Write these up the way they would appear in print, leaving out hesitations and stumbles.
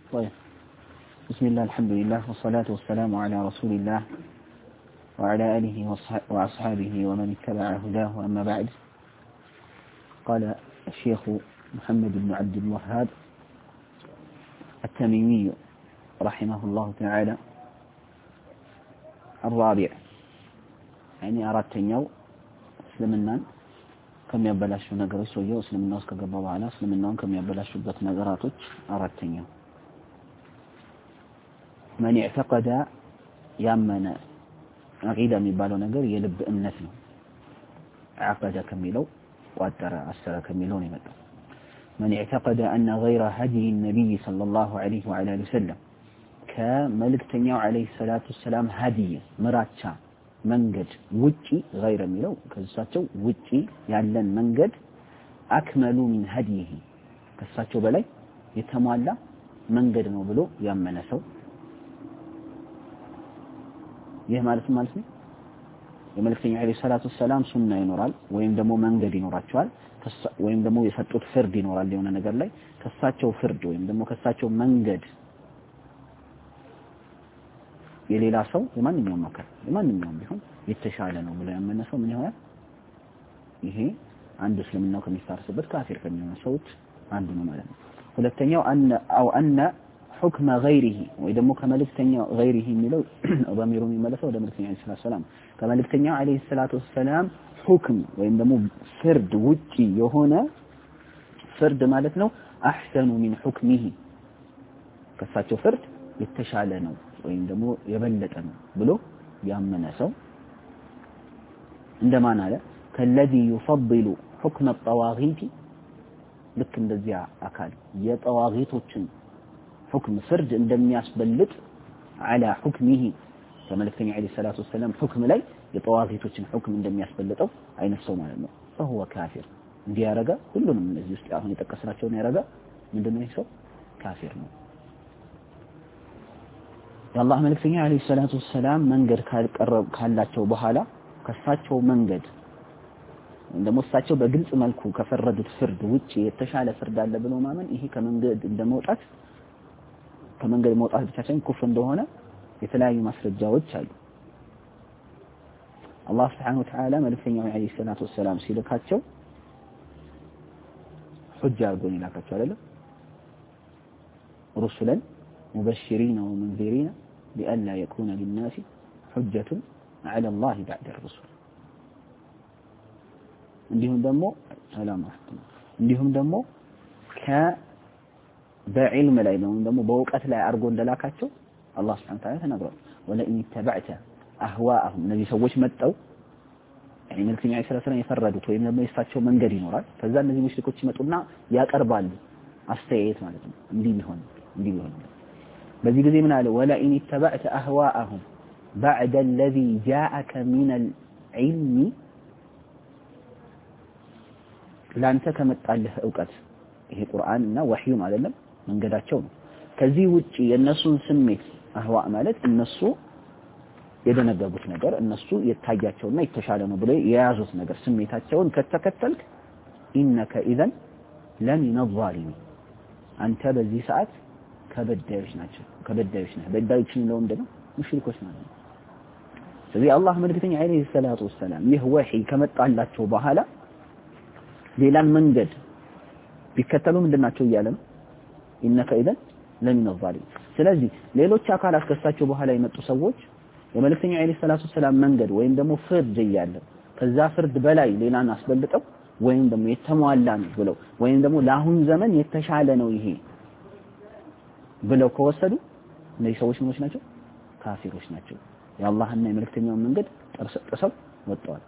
طيب بسم الله الحمد لله والصلاة والسلام على رسول الله وعلى آله وأصحابه ومن اتبع هداه أما بعد. قال الشيخ محمد بن عبد الوهاب التميمي رحمه الله تعالى الرابع يعني أردت يو سلمنا كم يبلاشو نقرس ويو سلمنا وسكقبوا على سلمنا كم يبلاشو بات نقراتك أردت يو من اعتقد يامنا عقيدة ميبالو نقر يلب النفي عقد كميلو وأدرى أسر كميلون يمدو. من اعتقد أن غير هدي النبي صلى الله عليه وعلى آله وسلم كملك تنيو عليه الصلاة والسلام هدي مراتشا منجد وجي غير ميلو كساتشو وجي يعلن منجد أكمل من هديه كساتشو بلاي يتمالى منجد نوبلو يامنسو ይህ ማለት ነው የመልእክተኛው አለይሂ ሰላቱ ሰላም ሱና ይኖራል ወይም ደግሞ መንገድ ይኖራቸዋል ወይም ደግሞ የሰጡት ፍርድ ይኖራል የሆነ ነገር ላይ ከሳቸው ፍርድ ወይም ደግሞ ከሳቸው መንገድ የሌላ ሰው የማንኛውም አካል የማንኛውም ቢሆን የተሻለ ነው ብሎ ያመነ ሰው ምን ይሆናል? ይሄ አንዱ እስልምናው ከሚታርስበት ካፊር ከሚሆነው ሰዎች አንዱ ነው ማለት ነው። ሁለተኛው አነ حكم غيره ويدمو كملكتنيا غيره ميلو ضميرهم يملسوا ولا ملكتنيا عليه الصلاة والسلام كملكتنيا عليه الصلاة والسلام حكم ويدمو فرد وجي يهونا فرد مالتنا أحسن من حكمه كفاتو فرد يتشالنا ويدمو يبلتنا بلو يامنا سو عندما نالا كالذي يفضل حكم الطواغيت لكن دزيا أكال يطواغيتوچن حكم فرد عندما يسبلط على حكمه كما لكتني عليه الصلاة والسلام حكم لي يطواغيتوችን حكم عندما يسبلطው አይነሰው ማለት ነው فهو كافر እንዲያረጋ ሁሉንም እነዚህ ውስጥ አሁን የተቀሰራቸውን ያረጋ ምንድነው ይሰው ካፊር ነው። የአላህ መልእክተኛ عليه الصلاة والسلام መንገድ ካላቸው በኋላ ከሳቸው መንገድ እንደሞ እሳቸው በግልጽ መልኩ ከፈረዱት ፍርድ ውጪ የተሻለ ፍርድ አለ ብሎ ማመን ይሄ ከመንገድ እንደመውጣት ከመንገድ መውጣት ብቻ ሳይሆን ኩፍር እንደሆነ የተለያዩ ማስረጃዎች አሉ። አላህ Subhanahu Wa Ta'ala መልእክተኛው عليه الصلاة والسلام ሲልካቸው ሁጃ አድርጎ ይላካቸው አይደለም رسلا مبشرين ومنذرين لئلا يكون للناس حجة على الله بعد الرسل እንዲሁም ደግሞ ሰላም አለይኩም እንዲሁም ደግሞ በዕልም ላይ ነው ደግሞ በእውቀት ላይ አርጎ እንደላካቸው አላህ Subhanahu Wa Ta'ala ተናግሯል። ወለኢን ተበዕተ አህዋአሁም እነዚህ ሰዎች መጣው يعني መልክኛ አይሰራሰራን የፈረዱት ወይም ደግሞ የሳቸው መንገድ ይኖራል ከዛ እነዚህ ሙሽሪኮች ይመጡና ያቀርባሉ አስተያየት ማለት ነው እንዲህ ቢሆን በዚህ ጊዜ ምን አለ ወለኢን ተበዕተ አህዋአሁም بعد الذي جاءك من العلم ላንተ ከመጣልህ ዕውቀት ይሄ ቁርአንና ወህዩም አይደለም መንገዳቸው ነው። ከዚህ ውጪ የነሱን ስሜት አህዋ ማለት እነሱ የደነገጉት ነገር እነሱ የታያቸውና የተሻለ ነው ብለው የያዙት ነገር ስሜታቸውን ከተከተልክ ኢነከ ኢዘን ለሚን الظالمين አንተ በዚህ ሰዓት ከበዳዮች ነህ በዳዮች ነው እንደው ሙሽሪኮች ናቸው። ስለዚህ አላህ መልእክተኛ عليه الصلاه والسلام ይህ ወህይ ከመጣላቸው በኋላ ሌላን መንገድ ቢከተሉ ምንድናቸው ይያለም ኢነከ ኢዘን ለሚን الظالمين ስለዚህ ሌሎች አካላት ከሳቸው በኋላ የመጡ ሰዎች የመልእክተኛው عليه الصلاه والسلام መንገድ ወይም ደግሞ ፍርድ ይያለ ከዛ ፍርድ በላይ ሌላን አስበልጠው ወይም ደግሞ የተሟላ ነው ብለው ወይም ደግሞ ለአሁን ዘመን የተሻለ ነው ይሄ ብለው ከወሰዱ እነዚህ ሰዎች ምኖች ናቸው ካፊሮች ናቸው የአላህና የመልእክተኛው መንገድ ጥሰው ወጥተዋል።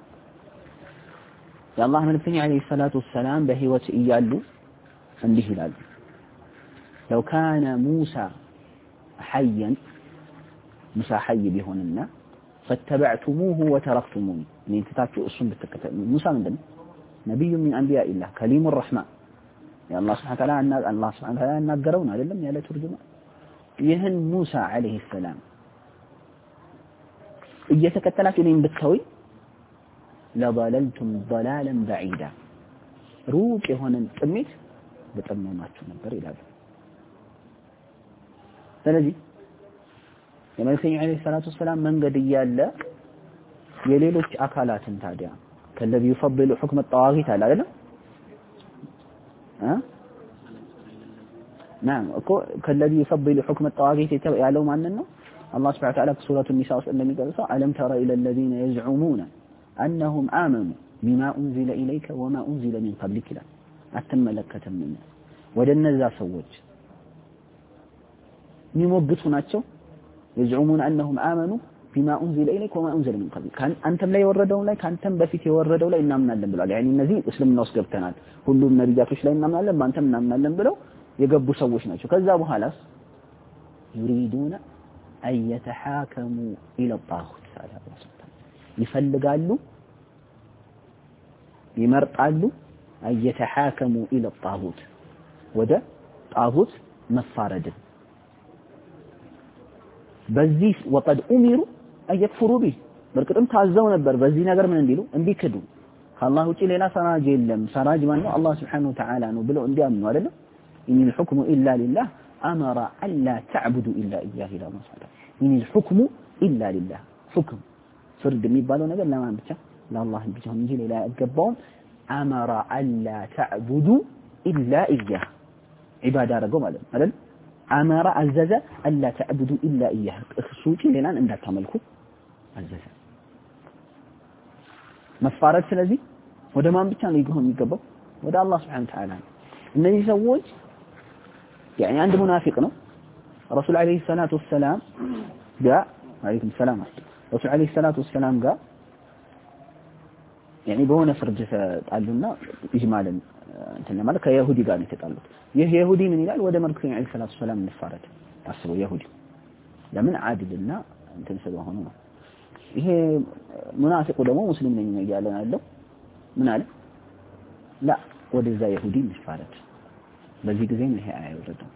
የአላህ መልእክተኛ عليه الصلاه والسلام በህይወት እያሉ እንዲህ ይላሉ لو كان موسى حيا موسى حي ቢሆንና فاتبعتموه وتركتموني እኔን ትታችሁ እሱን ብትከተሉ ሙሳ ምንድነው ነብዩ من انبياء الله كليم الرحمن የአላህ Subhanahu Wa Ta'ala አላህ Subhanahu Wa Ta'ala ያናገረው አይደለም ያለ ትርጉም ይህን ሙሳ عليه السلام እየተከተላችሁ እኔን ብትተውኝ لضللتم ضلالا بعيدا ሩቅ የሆነን ጥሜት በጠመማችሁ ነበር ይላል። ስለዚህ የመልእክተኛ አለይሂ ሰላቱ ወሰላም መንገድ እያለ የሌሎች አካላትን ታዲያ ከለዚ يفضل حكم الطواغيت አለ አይደል نعم እኮ ከለዚ يفضل حكم الطواغيت ያለው ማንን ነው الله سبحانه وتعالى في سورة النساء እንደሚገልጸው ألم تر إلى الذين يزعمون أنهم آمنوا بما أنزل إليك وما أنزل من قبلك لا አትመለከተም ወደ እነዛ ሰዎች የሚሞግቱ ናቸው يزعمون أنهم آمنوا بما أنزل إليك وما أنزل من قبلك كان أنتم لا يوردون لا كانتم بفيت يوردون لا إننا نعلم بلو يعني النزي اسلمنا وسقبتنا كلهم نبياتوش لا إننا نعلم ما أنتم نعلم بلو يقبوا سووش ناتشو كذابوا هلاس يريدون أن يتحاكموا إلى الطاغوت يفلقالوا يمرقالوا أن يتحاكموا إلى الطاغوت وده طاغوت مفارد بزيس وقد أمروا أن يكفروا به بركتهم تعزوا نبر بزي نقر من انديلو اندي كدو الله وجي لنا سراج يلم سراج من الله سبحانه وتعالى نبلو اندي أمنوا ولا إن الحكم إلا لله أمر ألا تعبدوا إلا إياه لا مصدر إن الحكم إلا لله حكم فرد ميبالو نقر لا ما بتشا لا الله بيجهم يجي لا أقبون أمر ألا تعبدوا إلا إياه عبادة رقم هذا أمر عزز ألا تعبدوا إلا إياه خصوصي لنا أن تعملكوا عزز مفارد سلازي وده ما بيتان يقولون يقبوا وده الله سبحانه وتعالى إنه يسوج يعني عند منافقنا الرسول عليه الصلاة والسلام جاء عليكم السلام الرسول عليه الصلاة والسلام جاء يعني بهنا فرجة قالوا إجمالا انتنا مالك يهودي قال يتقالوا يهودي من يلال وده ملكين عليه الصلاة والسلام من الفارد أصبوا يهودي لمن عادل لنا انتنا سبوا هنا ይሄ ሙናፊቁ ደግሞ ሙስሊም ነኝ ያለን አለው ምን አለ لا ወደዛ ይሁዲ መስፋረት በዚህ ጊዜ ነው ይሄ አይወረደው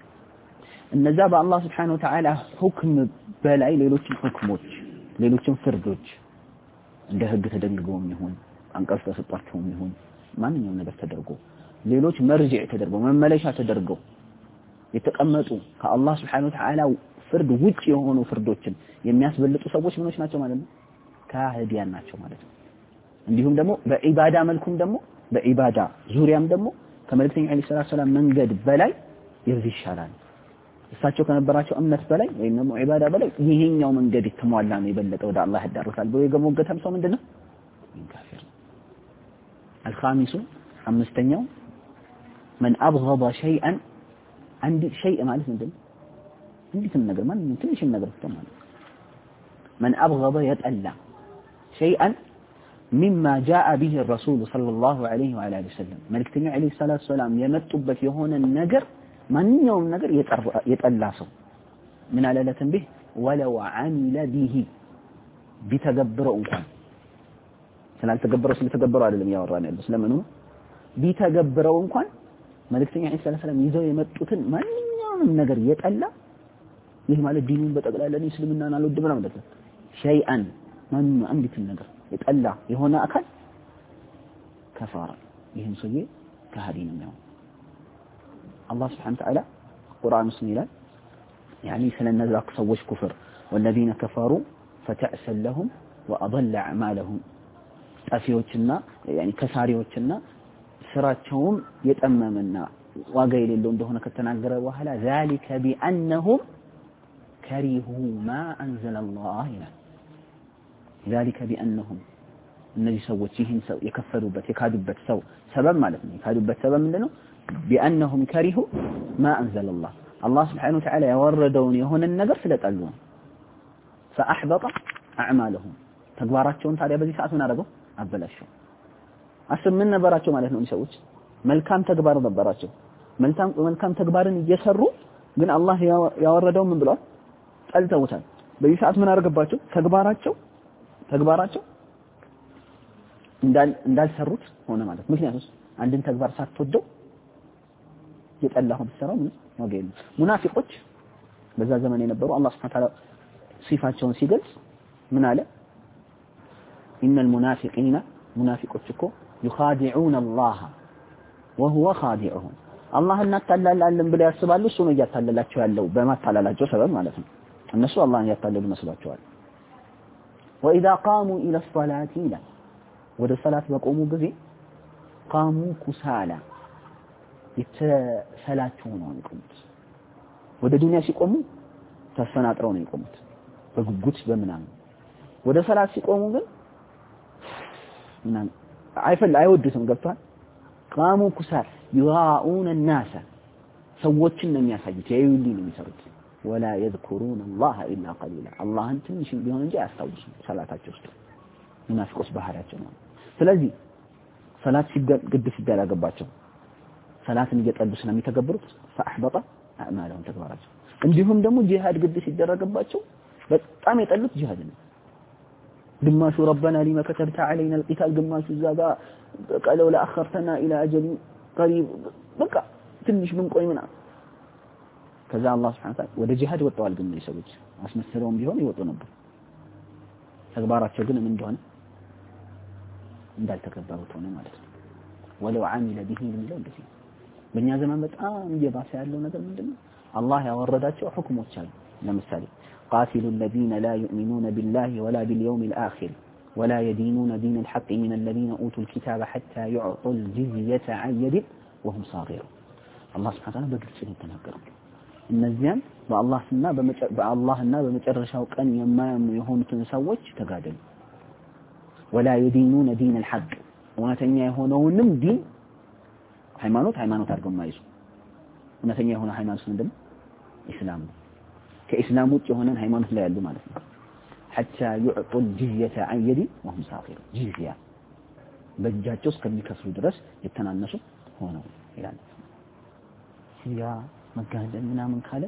እነዛ በአላህ Subhanahu Wa Ta'ala ሁክም በላይ ሌሎችን ሁክሞች ሌሎችን ፍርዶች እንደ ህግ ተደንግገውም ይሁን አንቀጽ ተሰጣቸውም ይሁን ማንኛውም ነገር ተደርጎ ሌሎች መርጂዕ ተደርገው መመለሻ ተደርገው የተቀመጡ ከአላህ Subhanahu Wa Ta'ala ፍርድ ውጭ የሆኑ ፍርዶችን የሚያስበልጡ ሰዎች ምኖች ናቸው ማለት ነው ካህዲያን ናቸው ማለት ነው እንዲሁም ደግሞ በኢባዳ መልኩም ደግሞ በኢባዳ ዙሪያም ደግሞ ከመልእክተኛው አለይሂ ሰላም መንገድ በላይ ይርዚህ ይሻላል እሳቸው ከነበራቸው እምነት በላይ ወይም ደግሞ ኢባዳ በላይ ይሄኛው መንገድ የተሟላ ነው የበለጠ ወደ አላህ ያዳርሳል ብሎ የገሞገተም ሰው ምንድነው ካፊር الخامس አምስተኛው من أبغض شيئا عندي شيء ማለት ምንድነው እንዴት ነገር ማን ትንሽ ነገር ተማን من أبغض يتألى شيئا مما جاء به الرسول صلى الله عليه وعلى اله وسلم ملكتنا عليه الصلاه والسلام يمطበት የሆነ ነገር ማንኛውም ነገር የጠላ ሰው ምን አለ ለተንቢህ ولو عمل به ቢተገብረው እንኳን ስላልተገበረው ስለተገበረው አይደለም ያወራን ያለው ስለምን ነው ቢተገብረው እንኳን መልእክተኛ ኢሳ ሰለላሁ ዐለይሂ ወሰለም ይዘው የመጡትን ማንኛውም ነገር የጠላ ይህ ማለት ዲኑን በጠቅላላ እስልምናን አልወድም ማለት ነው ሸይአን ማን አንዲት ነገር የጠላ የሆነ አካል ከፋራ ይህን ሰውዬ ከሃዲ ነው الله سبحانه وتعالى قرآن سنيلا يعني سننزلق سوش كفر والذين كفروا فتأسل لهم وأضل أعمالهم أفيوتنا يعني كساريوتنا سراتهم يتأممنا وقيل اللون دهنا كتناقر وهلا ذلك بأنهم كرهوا ما أنزل الله ذلك بأنهم النبي سوتيهن يكفروا بت يكادوا بت سبب مالتني يكادوا بت سبب منه بأنهم كرهوا ما أنزل الله الله سبحانه وتعالى يوردون يهون النجر سلطالون فأحبط أعمالهم تكباراتهم ታዲያ በዚህ ሰዓት ምን አደረገው አበላሽው አስብ ምን ነበራቸው ማለት ነው ሰዎች መልካም ተግባር ነበራቸው መልካም ተግባርን እየሰሩ ግን አላህ ያወረደው ምን ብሏል ጠልተውታል በዚህ ሰዓት ምን አደረገባቸው ተግባራቸው እንዳልሰሩት ሆነ ማለት ምክንያቱም አንድን ተግባር ሳትወደው የጠላሁ በሰራው ምን ወገን ሙናፊቆች በዛ ዘመን የነበሩ አላህ Subhanahu Wa Ta'ala ሲፋቸውን ሲገልጽ ምን አለ ان المنافقين منافقون يخادعون الله وهو خادعهم አላህ እናታላላለን ብለው ያስባሉ እሱ ነው ያታለላቸው ያለው በማታላላቸው ሰበብ ማለት ነው እነሱ አላህን ያታለሉ መስሏቸዋል وإذا قاموا إلى الصلاة لا ወደ ሰላት በቆሙ ጊዜ قاموا كسالى የተሰላቸው ነው የሚቆሙት ወደ ዱንያ ሲቆሙ ተፈናጥረው ነው የሚቆሙት በጉጉት በመናም ወደ ሰላት ሲቆሙ ግን ምናምን አይወዱትም ገብቷል قاموا كسالى يراؤون الناس ሰዎችን ነው የሚያሳዩት ያዩልኝ ነው የሚሰሩት ولا يذكرون الله الا قليلا አላህን ትንሽ ቢሆን እንጂ አያስታውሱ ሰላታቸው ውስጥ ሙናፊቆች ባህሪያቸው ነው ስለዚህ ሰላት ግድ ሲደረግባቸው ሰላትን እየጠሉ ስለሚተገብሩት فاحبط اعمالهم ተግባራቸው እንዲሁም ደግሞ ጂሃድ ግድ ሲደረግባቸው በጣም የጠሉት ጂሃድ ነው ግማሹ ربنا لما كتبت علينا القتال ግማሹ ዛጋ قالوا لا اخرتنا الى اجل قريب በቃ ትንሽ ብንቆይ ምና ከዛ አላህ Subhanahu Ta'ala ወደ ጂሃድ ወጣዋል ግን ሰዎች አስመስለውም ቢሆን ይወጡ ነበር ተግባራቸው ግን ምን እንደሆነ እንዳልተከበሩት ሆነ ማለት ነው ወለው عامل به የሚለው እንደዚህ በእኛ ዘመን በጣም እየባሰ ያለው ነገር ምንድነው አላህ ያወረዳቸው ሁክሞች አሉ ለምሳሌ قاتلوا الذين لا يؤمنون بالله ولا باليوم الآخر ولا يدينون دين الحق من الذين أوتوا الكتاب حتى يعطوا الجزية عن يد وهم صاغرون الله سبحانه وتعالى በግልጽ ተናገረው እነዚያን በአላህና በመጨረሻው ቀን የማያምኑ የሆኑትን ሰዎች ተጋደሉ ولا يدينون دين الحق እውነተኛ የሆነውንም ዲን ሃይማኖት አድርገው ማይዙ እውነተኛ የሆነ ሃይማኖት ምንድነው እስላም ነው ከእስላም ውጭ የሆነን ሃይማኖት ላይ ያሉ ማለት ነው حتى يعطوا الجزية عن يد وهم صاغرون جزية በእጃቸው እስከሚከፍሉ ድረስ የተናነሱ ሆነው ይላል ያ መጋደል ምናምን ካለ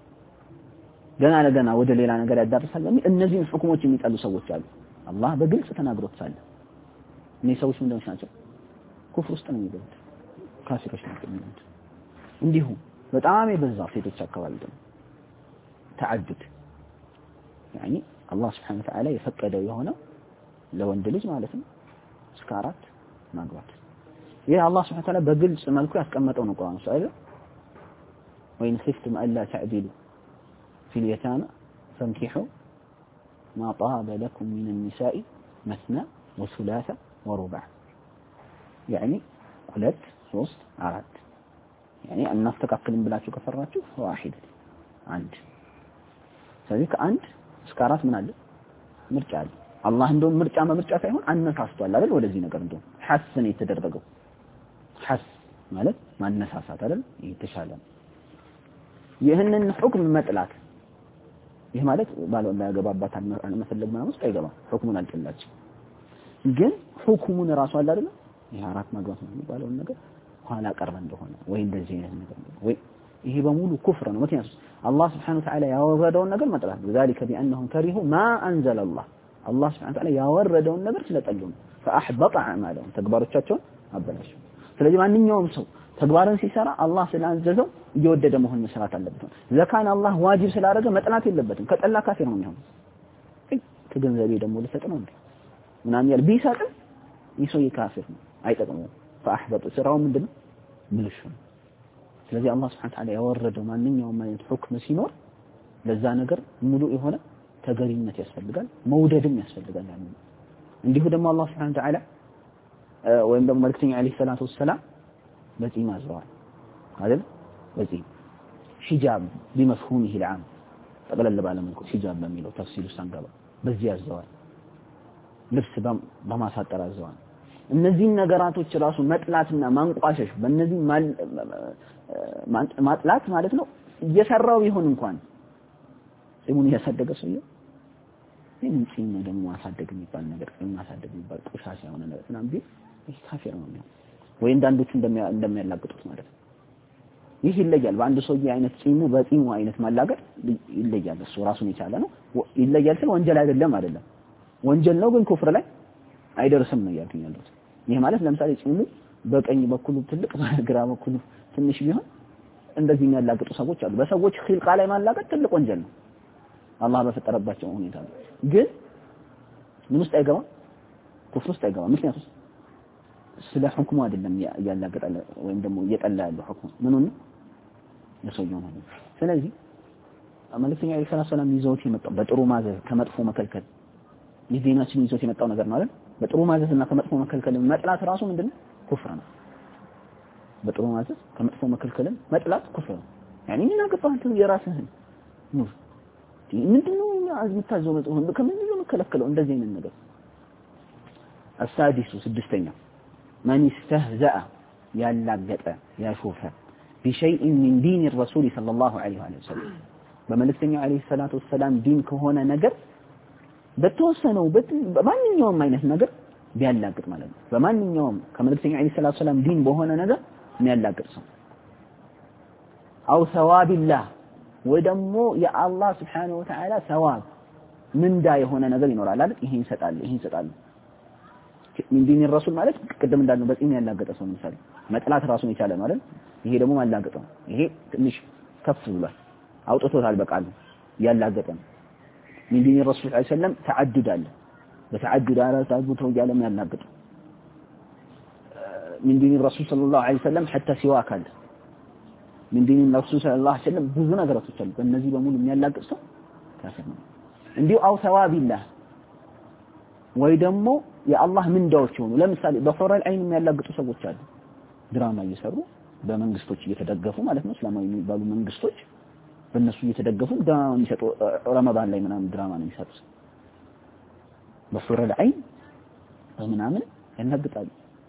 ገና ለገና ወደ ሌላ ነገር ያዳርሳል እነዚህን ሁክሞች የሚጠሉ ሰዎች አሉ አላህ በግልጽ ተናግሮት ሳለ እነዚህ ሰዎች ምንድነው ናቸው ኩፍር ውስጥ ነው የሚገቡት ካፊሮች ናቸው እንዲሁ በጣም የበዛ ሴቶች አካባቢ ደግሞ ተዓድድ يعني الله سبحانه وتعالى የፈቀደው የሆነው ለወንድ ልጅ ማለት ነው እስከ 4 ማግባት ይሄ አላህ Subhanahu Ta'ala በግልጽ መልኩ ያስቀመጠው ነው ቁርአን ውስጥ አይደል وإن خفتم ألا تعدلوا في اليتامى فانكحوا ما طاب لكم من النساء مثنى وثلاث ورباع يعني 2 3 4 يعني أن نستقبل بلاችሁ ከፈራችሁ واحد አንድ ስለዚህ ከአንድ እስከ 4 ምን አለ ምርጫ አለ አላህ እንደውም ምርጫ ሳይሆን አነሳስቷል አይደል ወደዚህ ነገር እንደውም ሐሰን የተደረገው ሐስ ማለት ማነሳሳት አይደል የተሻለ ይህንን ሁክም መጥላት ይህ ማለት ባለው ያገባባት አልመፈለግ ምናምን ውስጥ አይገባም ሁክሙን አልጥላችሁ ግን ሁክሙን ራሱ አለ አይደል ይሄ 4 ማግባት ነው የሚባለው ነገር ኋላ ቀረ እንደሆነ ወይ እንደዚህ አይነት ነገር ወይ ይሄ በሙሉ ኩፍር ነው ምክንያቱም አላህ Subhanahu Wa Ta'ala ያወረደውን ነገር መጥላት ذلك بانهم كرهوا ما انزل الله الله Subhanahu Wa Ta'ala ያወረደውን ነገር ስለጠሉ ነው فاحبط اعمالهم ተግባሮቻቸውን አበላሹ ስለዚህ ማንኛውም ሰው ተግባርን ሲሰራ አላህ ስላዘዘው እየወደደ መሆን መስራት አለበት ዘካን አላህ ዋጅብ ስላደረገ መጥላት የለበትም ከጠላ ካፊር ነው የሚሆነው ከገንዘቤ ደግሞ ልሰጥ ነው እንዴ ምናምን ያል ቢሰጥም ይሶይ ካፊር ነው አይጠቅመው فاحبط ስራው ምንድነው ብልሹ ስለዚህ አላህ Subhanahu Wa Ta'ala ያወረደው ማንኛውም አይነት ሁክም ሲኖር ለዛ ነገር ሙሉ የሆነ ተገሪነት ያስፈልጋል መውደድም ያስፈልጋል እንዲሁ ደግሞ አላህ Subhanahu Wa Ta'ala ወይም ደግሞ መልእክተኛ አለይሂ ሰላቱ ወሰለም በዚህ ማዘዋል አይደል በዚህ ሂጃብ بمفهومه العام ጠቅለል ባለ መልኩ ሂጃብ በሚለው ተፍሲሉ ሳንገባ በዚህ ያዘዋል ልብስ በማሳጠር ያዘዋል እነዚህ ነገራቶች ራሱ መጥላትና ማንቋሸሽ በእነዚህ ማጥላት ማለት ነው እየሰራው ይሁን እንኳን ጺሙን ያሳደገ ሰው ይሄን ጺም ደግሞ ማሳደግ የሚባል ነገር ማሳደግ የሚባል ቆሻሻ የሆነ ነገር ምናምን ቢል ይሄ ካፊር ነው ወይ እንዳንዶቹ እንደሚያላግጡት ማለት ነው ይህ ይለያል በአንድ ሰውዬ አይነት ጺሙ በጺሙ አይነት ማላገጥ ይለያል እሱ ራሱን የቻለ ነው ይለያል ስለ ወንጀል አይደለም ወንጀል ነው ግን ኩፍር ላይ አይደርስም ነው ያልኩኛለሁ ይሄ ማለት ለምሳሌ ጺሙ በቀኝ በኩል ትልቅ በግራ በኩል ትንሽ ቢሆን እንደዚህ የሚያላግጡ ሰዎች አሉ በሰዎች ኺልቃ ላይ ማላገጥ ትልቅ ወንጀል ነው አላህ በፈጠረባቸው ሁኔታ ግን ምን ውስጥ አይገባም ኩፍር ውስጥ አይገባም ምክንያቱም ስለ ሁክሙ አይደለም ያላገጣለ ወይም ደግሞ እየጠላ ያለው ሁክሙ ምኑን ለሰውየው ነው ስለዚህ መልእክተኛ ኢየሱስ ሰላም ይዘውት የመጣው በጥሩ ማዘዝ ከመጥፎ መከልከል የዲናችን ይዘውት የመጣው ነገር ነው አይደል በጥሩ ማዘዝና ከመጥፎ መከልከል መጥላት ራሱ ምንድነው ኩፍር ነው በጥሩ ማዘዝ ከመጥፎ መከልከል መጥላት ኩፍር ነው يعني ምን አገባህ የራስህን ነው ምንድነው አዝምታዘው መጥፎ ከምንድነው መከለከለው እንደዚህ አይነት ነገር السادس سدستኛ من استهزأ ያላገጠ ያሾፈ بشيء من دين الرسول صلى الله عليه وسلم በመልእክተኛው عليه الصلاه والسلام ዲን ከሆነ ነገር በተወሰነው በማንኛውም አይነት ነገር ቢያላግጥ ማለት ነው በማንኛውም ከመልእክተኛው عليه الصلاه والسلام ዲን በሆነ ነገር የሚያላግጥ ሰው او ثواب الله ወደሞ የአላህ Subhanahu Wa Ta'ala ثواب ምንዳ የሆነ ነገር ይኖራል አይደል ይሄን ይሰጣል من دين الرسول ማለት ቅድም እንዳልነው በፂም ያላገጠ ሰው ምሳሌ መጥላት ራሱን የቻለ ነው አይደል ይሄ ደግሞ ማላገጥ ነው ይሄ ትንሽ ከፍ ብሏል አውጥቶታል በቃሉ ያላገጠ ነው من دين الرسول صلى الله عليه وسلم تعدد አለ በተعدد አራሳጉተው ያለም ያላገጠ من دين الرسول صلى الله عليه وسلم حتى سواك አለ من دين الرسول صلى الله عليه وسلم ብዙ ነገሮች አሉ በእነዚህ በሙሉ የሚያላግጥ ሰው ካፈር ነው እንዲሁ አው ثواب الله ወይ ደግሞ የአላህ ምንዳዎች ሆኑ ለምሳሌ በፈረል አይን የሚያላግጡ ሰዎች አሉ ድራማ እየሰሩ በመንግስቶች እየተደገፉ ማለት ነው እስላማዊ የሚባሉ መንግስቶች በእነሱ እየተደገፉ ድራማ የሚሰጡ ረመዳን ላይ ምናምን ድራማ ነው የሚሰጡት በፈረል አይን ምናምን ያላግጣሉ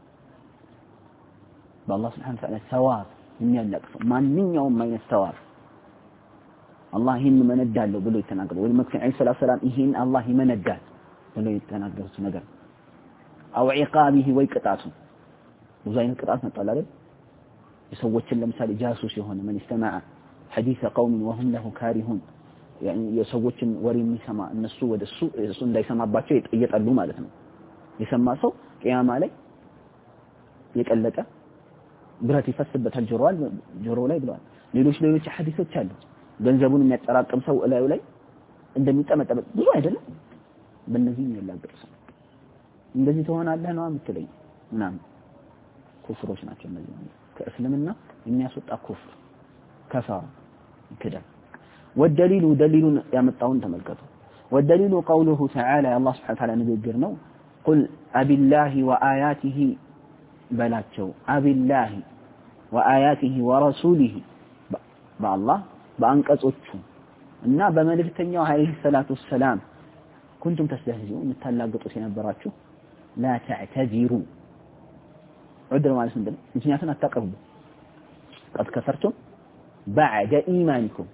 በአላህ Subhanahu Wa Ta'ala ثواب የሚያላግጡ ማንኛውም አይነት ثواب አላህ ይሄን መነዳለው ብሎ ይተናገራል ወይ መክፈን አይ ሰላም ይሄን አላህ ይመነዳል ብሎ ይተናገሩት ነገር አው عقابه ወይ ቅጣቱ ብዙ አይነት ቅጣት መጣል አይደል የሰዎችን ለምሳሌ ጃሱስ የሆነ من استمع حديث قوم وهم له كارهون يعني የሰዎችን ወሬ የሚሰማ እነሱ ወደሱ እሱ እንዳይሰማባቸው እየጠሉ ማለት ነው የሰማ ሰው ቂያማ ላይ የቀለጠ ብረት ይፈስበታል ጆሮ ላይ ብለዋል ሌሎች ሐዲሶች አሉ ገንዘቡን የሚያጠራቅም ሰው እላዩ ላይ እንደሚጠመጠም ብዙ አይደለም በእነዚህ ያላገጠ ሰው እንደዚህ ተሆናለህ ነው የምትለኝ ምናምን ኩፍሮች ናቸው እነዚህ ከእስልምና የሚያስወጣ ኩፍር ከፋራ ከዳ والدليل دليل ያመጣውን ተመልከቱ والدليل قوله تعالى الله سبحانه وتعالى ንግግር ነው قل أبي الله وآياته በላቸው أبي الله وآياته ورسوله بالله በአንቀጾቹ እና በመልእክተኛው عليه الصلاه والسلام كنتم تستهزئون متلاقطوا ሲነበራችሁ لا تعتذروا عذر ማለት ምንድነው ምክንያቱም አታቀርቡ قد كفرتم بعد ايمانكم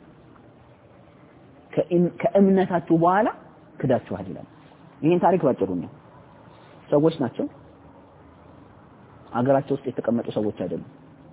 ከእምነታችሁ በኋላ ክዳችኋል ይላል ይሄን ታሪክ ባጭሩ ነው ሰዎች ናቸው አገራቸው ውስጥ የተቀመጡ ሰዎች አይደሉም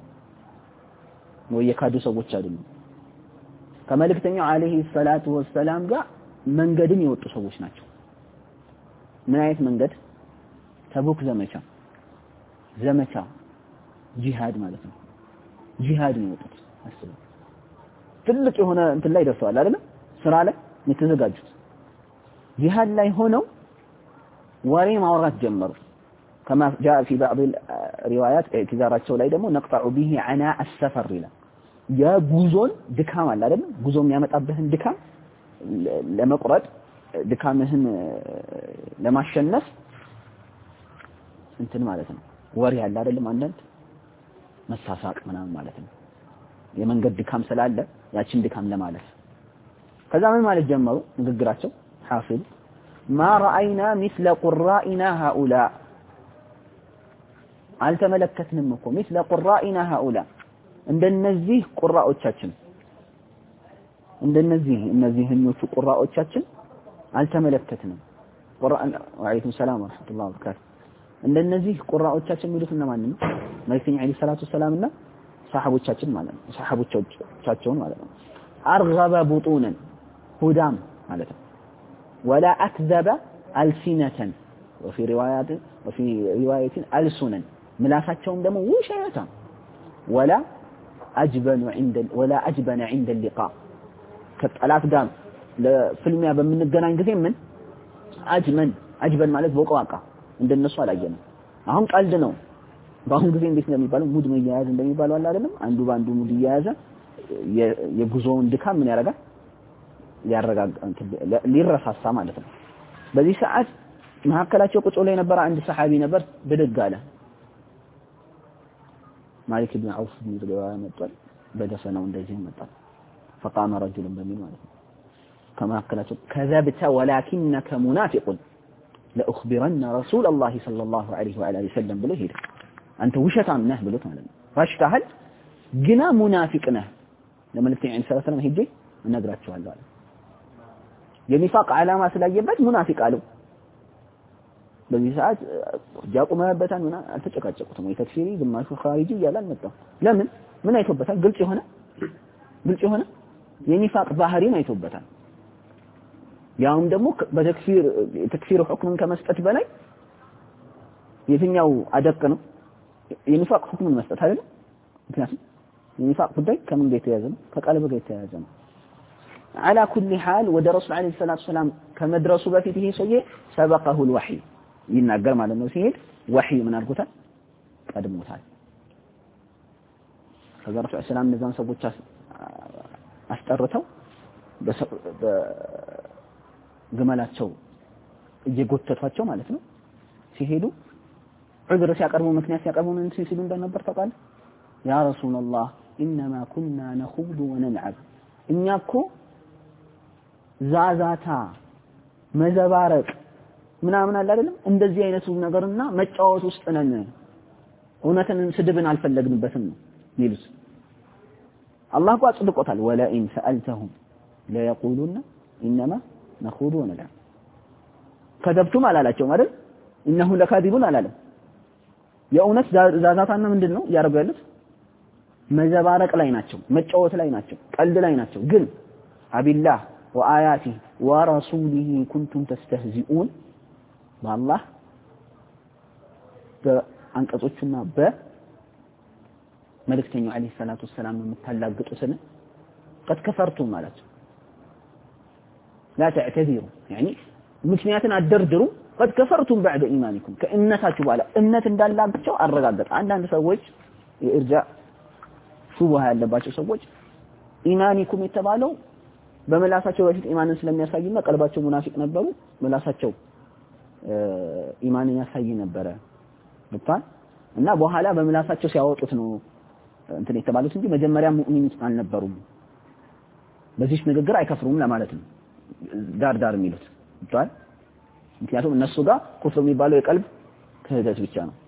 ወይ የካዱ ሰዎች አይደሉም ከመልእክተኛው عليه الصلاه والسلام ጋር መንገድን የወጡ ሰዎች ናቸው ምን አይነት መንገድ ተቡክ ዘመቻ ጂሃድ ማለት ነው ጂሃድ ነው የወጡት አስቡ ትልቅ የሆነ እንትን ላይ ደርሰዋል አይደል ስራ ላይ የተዘጋጁት ጂሃድ ላይ ሆነው ወሬ ማውራት ጀመሩ كما جاء في بعض الروايات اعتذارቸው ላይ ደግሞ نقطع به عناء السفر ይላል የጉዞን ድካም አለ አይደል ጉዞ የሚያመጣብህን ድካም ለመቁረጥ ድካምህን ለማሸነፍ እንትን ማለት ነው ወሬ ያለ አይደለም አንደንት መሳሳቅ ምናምን ማለት ነው የመንገድ ድካም ስላለ ያችን ድካም ለማለፍ ከዛ ምን ማለት ጀመሩ ንግግራቸው حافظ ما راينا مثل قرائنا هؤلاء አልተመለከትንም እኮ مثل قرائنا هؤلاء እንደነዚህ ቁራኦቻችን እነዚህኞቹ ቁራኦቻችን አልተመለከትንም ቁርአን ወአለይኩም ሰላም ወራህመቱላሂ ወበረካቱ እንደነዚህ ቁራኦቻችን የሚሉት እነማን ነው መልእክተኛው አለይሂ ሰላቱ ሰላምና ሰሃቦቻችን ማለት ነው ሰሃቦቻቸውን ማለት ነው አርገበ ቡጡነን ሁዳም ማለት ነው ولا اكذب السنه وفي روايه السنن ምላሳቸውም ደግሞ ውሸታ ولا اجبن عند اللقاء ከጠላት ጋር ለፍልሚያ በምንገናኝ ጊዜ ምን አጅበን ማለት ቦቀዋቃ እንደነሱ አላየንም አሁን ቀልድ ነው በአሁን ጊዜ እንዴት እንደሚባለው ሙድ መያያዝ እንደሚባለው አለ አይደለም አንዱ ባንዱ ሙድ ይያያዘ የጉዞውን ድካም ምን ያረጋል ያረጋጋ ሊረሳሳ ማለት ነው በዚህ ሰዓት መሐከላቸው ቁጭ ብሎ የነበረ አንድ ሰሃቢ ነበር ብድግ አለ ማሊክ ኢብኑ አውፍ ቢድጋ መጥቷል በደፈናው እንደዚህ መጣ فقام رجل በሚል ማለት ነው ከመሐከላቸው كذبت ولكنك منافق لأخبرن رسول الله صلى الله عليه وعلى اله وسلم ብሎ ሄደ አንተ ውሸታም ነህ ብሎት ማለት ነው ዋሽታሃል ግና ሙናፊቅ ነህ ለመልእክተኛ ሰለላሁ ዐለይሂ ወሰለም ሄጄ እነግራቸዋለሁ አለ የኒፋቅ ዓላማ ስላየበት ሙናፊቅ አለው በዚህ ሰዓት ጃቁመበታን እና አልተጨቃጨቁትም ወይ ተክፊሪ ግማሹ ኻሪጂ ይላል መጣው ለምን ምን አይቶበታል ግልጽ የሆነ የኒፋቅ ባህሪን አይቶበታል ያውም ደግሞ በተክፊር ሁክምን ከመስጠት በላይ የትኛው አደቅ ነው የኒፋቅ ሁክምን መስጠት አይደል ምክንያቱም የኒፋቅ ጉዳይ ከምን ጋር የተያያዘ ነው ከቀልብ ጋር የተያያዘ ነው على كل حال ወደ ረሱል አለይሂ ሰላቱ ሰላም ከመድረሱ በፊት ይሄ ሰውዬ سبقه الوحي ይናገር ማለት ነው ሲሄድ ወህይ ምን አልኩታል ቀድሞታል ከዛ ረሱል ሰላም እነዛን ሰዎች አስጠርተው በግመላቸው እየጎተቷቸው ማለት ነው ሲሄዱ ዑዝር ሲያቀርቡ ምክንያት ሲያቀርቡ ምን ሲሉ እንደነበር ታውቃለህ ያ ረሱላህ انما كنا نخوض ونلعب እኛኮ ዛዛታ መዘባረቅ ምናምን አለ አይደለም እንደዚህ አይነቱ ነገርና መጫወት ውስጥ ነን እውነትን ስድብን አልፈለግንበትም ነው ይሉስ አላህ ቋ ጽድቆታል ወላኢን ሰአልተሁም لا يقولون انما نخوض ونلعب ከደብቱም አላላቸው አይደል انه لكاذبون አላለም የእውነት ዛዛታና ምንድነው ያረጋሉ ያሉት መዘባረቅ ላይ ናቸው መጫወት ላይ ናቸው ቀልድ ላይ ናቸው ግን አቢላህ وآياته ورسوله كنتم تستهزئون والله በአንቀጾቹና በመልእክተኛው አለይሂ ሰላቱ ሰላም የምታላግጡትን قد كفرتم ማለት لا تعتذروا يعني ምክንያትን አደርድሩ قد كفرتم بعد ايمانكم ከእምነታችሁ በኋላ እምነት እንዳላቸው አረጋግጠ አንዳንድ ሰዎች የእርጃ ሹብሃ ያለባቸው ሰዎች ኢማኒኩም የተባለው በመላሳቸው በፊት ኢማንን ስለሚያሳይና ቀልባቸው ሙናፊቅ ነበሩ መላሳቸው ኢማንን ያሳይ ነበር ልባን እና በኋላ በመላሳቸው ሲያወጡት ነው እንትን የተባሉት እንጂ መጀመሪያ ሙእሚን አልነበሩም በዚህ ንግግር አይከፍሩም ለማለት ነው ዳር የሚሉት ልባን ምክንያቱም እነሱ ጋር ኩፍር የሚባለው የቀልብ ክህደት ብቻ ነው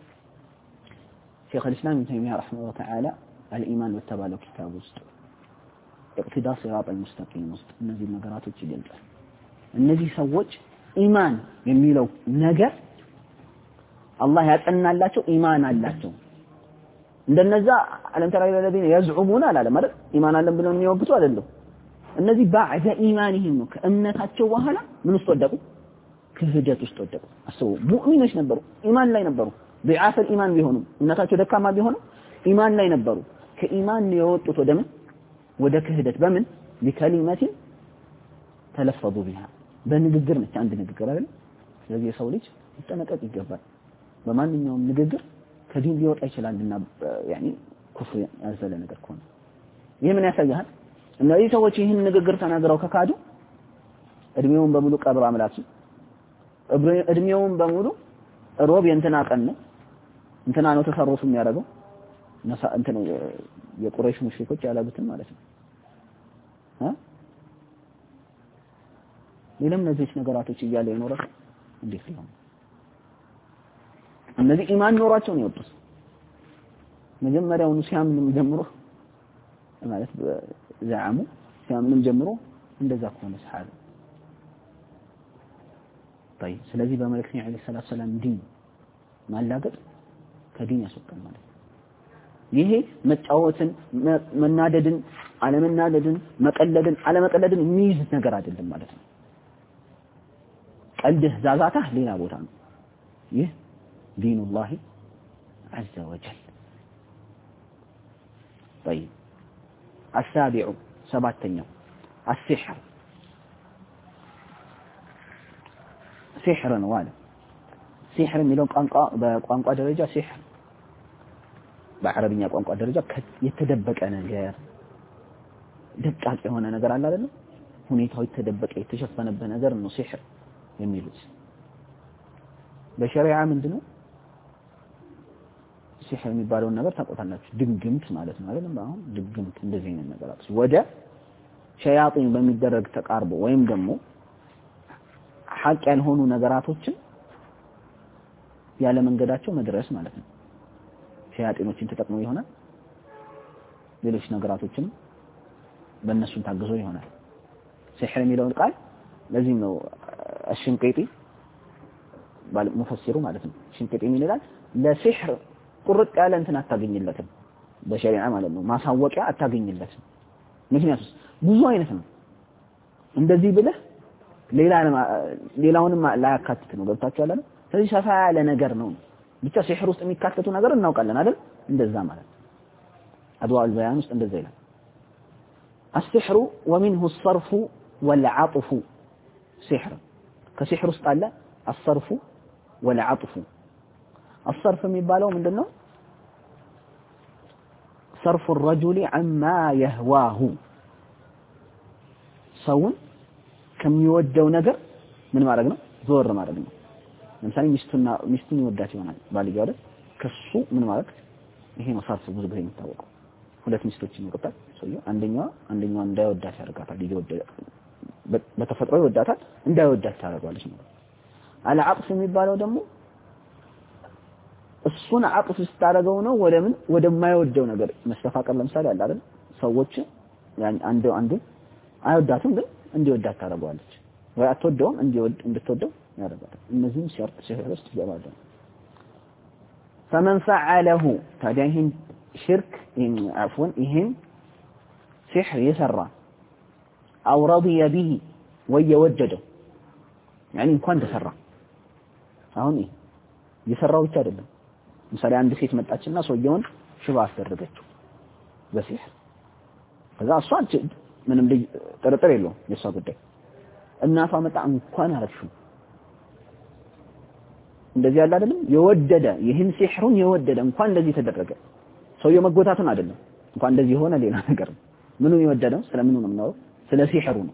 ሼኽ الاسلام ابن تيميه رحمه الله تعالى الايمان والتبالغ كتاب ውስጥ اقتداء صراط المستقيم ውስጥ እነዚህ ነገራቶች ይገልጻል እነዚህ ሰዎች ኢማን የሚለው ነገር አላህ ያጠናላቸው ኢማን አላቸው እንደነዛ አለም ተራ ለለዲን يزعمون አላለም አይደል ኢማን አለን ብለው የሚወግቱ አይደለም እነዚህ بعد ኢማንህም ነው ከእምነታቸው በኋላ ምን ውስጥ ወደቁ ክህደት ውስጥ ወደቁ አስቡ ሙእሚኖች ነበሩ ኢማን ላይ ነበሩ ضعاف الايمان ቢሆኑም እምነታቸው ደካማ ቢሆንም ኢማን ላይ ነበሩ ከኢማን የወጡት ወደ ክህደት በምን بكلمه تلفظوا بها በንግግር ነች አንድ ንግግር አይደል ስለዚህ የሰው ልጅ ይጠነቀቅ ይገባል በማንኛውም ንግግር ከዲን ሊወጣ ይችላልና يعني ኩፍር ያዘለ ነገር ከሆነ ይሄ ምን ያሳያል እነዚህ ሰዎች ይህን ንግግር ተናግረው ከካዱ እድሜውን በሙሉ ቀብር አምላኪ እድሜውን በሙሉ ሮብ የእንትና ቀን ነው እንትና ነው ተሰሩፍ የሚያደርገው እንትና የቁረይሽ ሙሽሪኮች ያላሉትን ማለት ነው ሌላም እነዚህ ነገራቶች እያለ ይኖር እንዴት ነው እነዚህ ኢማን ኖራቸው ነው የወጡት መጀመሪያውኑ ሲያምኑም ጀምሮ ማለት ዘዓሙ ሲያምኑም ጀምሮ እንደዛ ከሆነ ሰሃባ طيب ስለዚህ በመልእክተኛው አለይሂ ሰላቱ ሰላም ዲን ማላገጥ ከዲን ያስወጣል ማለት ይሄ መጫወትን መናደድን አለመናደድን መቀለድን አለመቀለድን የሚይዝ ነገር አይደለም ማለት ነው ቀልድህ ዛዛታህ ሌላ ቦታ ነው ይህ ዲኑላህ عز وجل طيب السابع سبعتኛው السحر سحر ነው አለ ሲህር የሚለው በቋንቋ ደረጃ ሲህር በአረብኛ ቋንቋ ደረጃ የተደበቀ ነገር ደቃቅ የሆነ ነገር አለ አይደል ሁኔታው የተደበቀ የተሸፈነበት ነገር ነው ሲህር የሚሉት በሸሪዓ ምንድነው ሲህር የሚባለው ነገር ታውቁታላችሁ ድግምት ማለት ነው አይደል አሁን ድግምት እንደዚህ አይነት ነገራት ወደ ሸያጢን በሚደረግ ተቃርቦ ወይም ደግሞ ሐቅ ያልሆኑ ነገራቶችን ያለ መንገዳቸው መድረስ ማለት ነው ሸያጢኖችን ተጠቅመው ይሆናል ሌሎች ነገራቶችን በእነሱን ታግዞ ይሆናል ሲህር የሚለውን ቃል ለዚህ ነው አሽንቀይጢ ሙፈሲሩ ማለት ነው ሽንቀይጢ ይላል ለሲህር ቁርጥ ያለ እንትን አታገኝለትም በሸሪዓ ማለት ነው ማሳወቂያ አታገኝለትም ምክንያቱም ብዙ አይነት ነው እንደዚህ ብለህ ሌላውንም ላያካትት ነው ገብታችኋል አይደል ስለዚህ ሰፋ ያለ ነገር ነው ብቻ ሲህር ውስጥ የሚካተቱ ነገር እናውቃለን አይደል እንደዛ ማለት አድዋء البيان ውስጥ እንደዛ ይላል السحر ومنه الصرف والعطف سحر كسحر ውስጥ አለ الصرف والعطف الصرف የሚባለው ምንድነው صرف الرجل عما يهواه ሰውን ከሚወደው ነገር ምን ማድረግ ነው ዞር ማድረግ ነው ለምሳሌ ሚስቱን ይወዳት ይሆናል ባልየው አይደል ከሱ ምን ማለት ይሄ ነው ሰርፍ ብዙ ጊዜ የሚታወቀው ሁለት ሚስቶች ይኖርታል ሰውየው አንደኛዋ እንዳይወዳት ያደርጋታል ይወዳል በተፈጥሮ ይወዳታል እንዳይወዳት ታደርጋለች ነው አልዓጥፍ የሚባለው ደግሞ እሱን አጥፍ ስታደርገው ነው ወደማይወደው ነገር መስተፋቀር ለምሳሌ አለ አይደል ሰዎች ያን አንዱ አይወዳትም ግን እንዲወዳት ታደርጋለች ወይ አትወደውም እንድትወደው ያደርጋታል እነዚህም ሲህር ውስጥ ይገባሉ فمن فعله ታዲያህን ሽርክ عفوا ይሄን ሲህር የሰራ او رضي به ወየወደደው يعني እንኳን ተሰራ አሁን የሰራው ብቻ አይደለም ምሳሌ አንድ ሴት መጣችና ሰውየውን ሽባ አስደረገችው በሲህር ከዛ እሷ ምንም ጥርጥር የለውም የሷ ጉዳይ እናቷ መጣ እንኳን አረፍሹ እንደዚህ ያለ አይደለም የወደደ ይህን ሲህሩን የወደደ እንኳን እንደዚህ ተደረገ ሰውየው መጎታቱን አይደለም እንኳን እንደዚህ ሆነ ሌላ ነገር ምኑን የወደደው ስለምኑ ነው ነው ስለ ሲህሩ ነው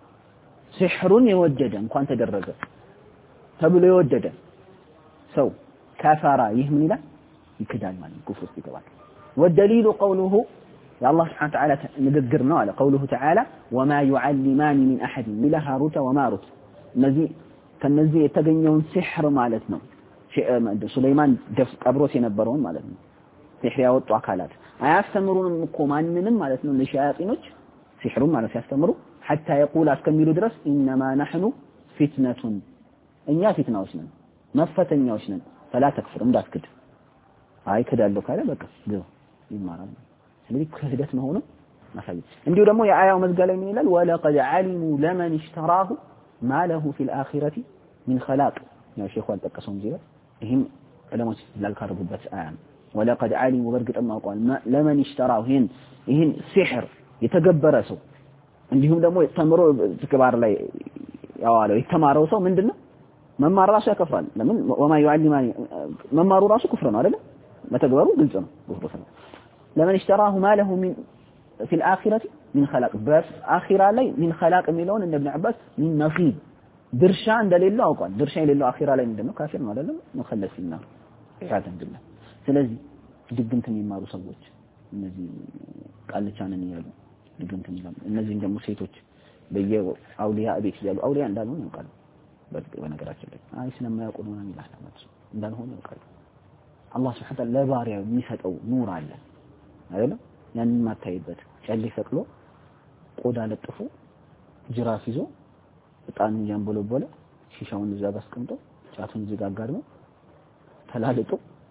ሲህሩን የወደደ እንኳን ተደረገ ተብሎ የወደደ ሰው كفر يهم لا يكدال مال كفر يقبل والدليل قوله يا الله سبحانه وتعالى نذكرنا على قوله تعالى وما يعلمان من احد الا هاروت وماروت الذي كنذي يتغنيون سحر معناتنا سليمان دف قبروت የነበረውን ማለት ነው ሲህር ያወጡ አካላት አያስተምሩንም እኮ ማንንም ማለት ነው ለሻያጢኖች ሲህሩን ማለት ያስተምሩ حتى يقول እስከሚሉ ድረስ انما نحن فتنه እኛ ፊትናዎች ነን መፈተኛዎች ነን فلا تكفر እንዳትክድ አይ ከዳለው ካለ በቃ ነው ይማራል ስለዚህ ክህደት መሆኑ ማሳየት እንዲሁ ደግሞ የአያው መዝጋ ላይ ምን ይላል ወለቀድ علموا لمن اشتراه ما له في الاخره من خلاق ያው ሼኹ አልጠቀሰው እንጂ ይሄም ዕለሞች ላልካረጉበት አያ ወለቀድ علموا በርግጥም አውቀዋል ለመን اشتراه ይሄን ሲህር የተገበረ ሰው እንዲሁም ደግሞ ተምሮ ተግባር ላይ ያዋለው የተማረው ሰው ምንድነው መማር ራሱ ያከፍራል ለምን ወማ يعلمان መማሩ ራሱ ኩፍር ነው አይደል መተግበሩ ግልጽ ነው ኩፍር ነው ለምን اشتراه ما له من في الاخره من خلاق بس اخره ላይ من خلاق የሚለውን እንደ ابن عباس من نصيب ድርሻ እንደሌለው አውቋል ድርሻ የሌለው አኺራ ላይ ምንድነው ካፊር ነው አይደል መخلصና ኢያዘን ቢላህ ስለዚህ ድግምት የሚማሩ ሰዎች እነዚህ ቃልቻንን ይያሉ ድግምት የሚማሩ እነዚህ ደግሞ ሴቶች በየአውሊያ ቤት ይያሉ አውሊያ እንዳልሆነ ያውቃሉ በነገራችን ላይ አይ ስለማያውቁ ነው ማለት ነው እንዳልሆነ ያውቃሉ አላህ Subhanahu Wa Ta'ala ለባሪያው የሚሰጠው ኑር አለ አይደል ያንን ማታይበት ጨሌ ፈቅሎ ቆዳ ለጥፎ ጅራፍ ይዞ እጣን ያንቦለቦለ ሺሻውን እዛ ጋር አስቀምጦ ጫቱን ዝጋጋር ነው ተላልጦ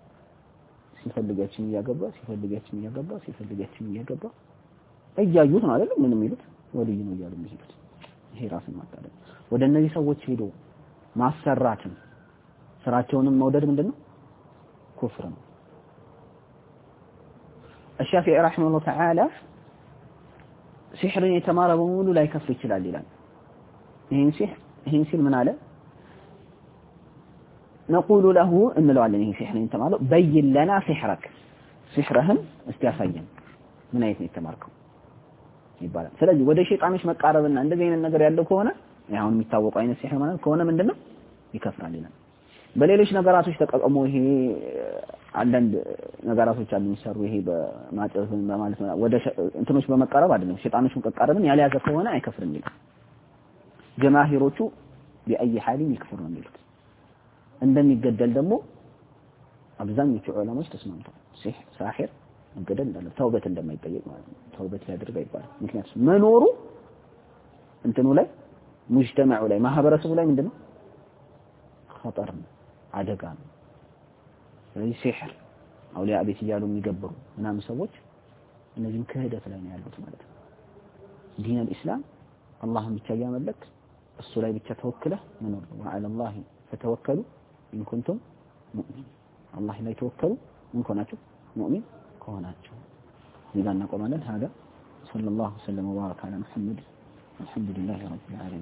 ሲፈልጋችን እያገባ እያዩት ነው አይደል ምንም ይሉት ወልይ ነው እያሉ የሚሉት ይሄ ራስን ማታለል ወደ እነዚህ ሰዎች ሄዶ ማሰራትን ስራቸውንም መውደድ ምንድነው ኩፍር ነው الشافعي رحمه الله تعالى ሲህርን የተማረ በሙሉ ላይ ከፍር ይችላል ይላል ይሄን ሲል ምን አለ نقول له እንለዋለን ይሄ ሲህርን የተማረው በይን ለና ሲህረክ ሲህርህን እስቲ ያሳየን ምን አይነት ነው የተማርከው ይባላል ስለዚህ ወደ ሸይጣኖች መቃረብና እንደዚህ አይነት ነገር ያለው ከሆነ ያው የሚታወቀው አይነት ሲህር ማለት ከሆነ ምንድነው ይከፍራል ይላል በሌሎች ነገራቶች ተቀቀሙ ይሄ አንዳንድ ነገራቶች አሉ የሚሰሩ ይሄ በማጥፍ በማለት ወደ እንትኖች በመቃረብ አይደለም ሸይጣኖችን መቃረብን ያልያዘ ከሆነ አይከፍርም ይላል ጀማሂሮቹ በአይ حالም ይከፍሩ ነው የሚሉት እንደሚገደል ደግሞ አብዛኞቹ ዑለማዎች ተስማምተዋል ሳሂር እንገደል እንዳለ ተውበት እንደማይጠየቅ ማለት ነው ተውበት ያድርግ አይባልም ምክንያቱም መኖሩ እንትኑ ላይ ሙጅተማዑ ላይ ማህበረሰቡ ላይ ምንድነው خطر ነው አደጋ ነው ስለዚህ ሲህር አውሊያ ቤት ይያሉ የሚገብሩ ምናምን ሰዎች እነዚህም ክህደት ላይ ነው ያሉት ማለት ነው ዲን الاسلام አላህን ብቻ ያመለክ እሱ ላይ ብቻ ተወክለህ መኖር ነው وعلى الله فتوكلوا ان كنتم مؤمنين الله ላይ ተወከሉ ምን ከሆናችሁ ሙእሚን ከሆናችሁ إذا نقوم هذا صلى الله وسلم وبارك على محمد الحمد لله رب العالمين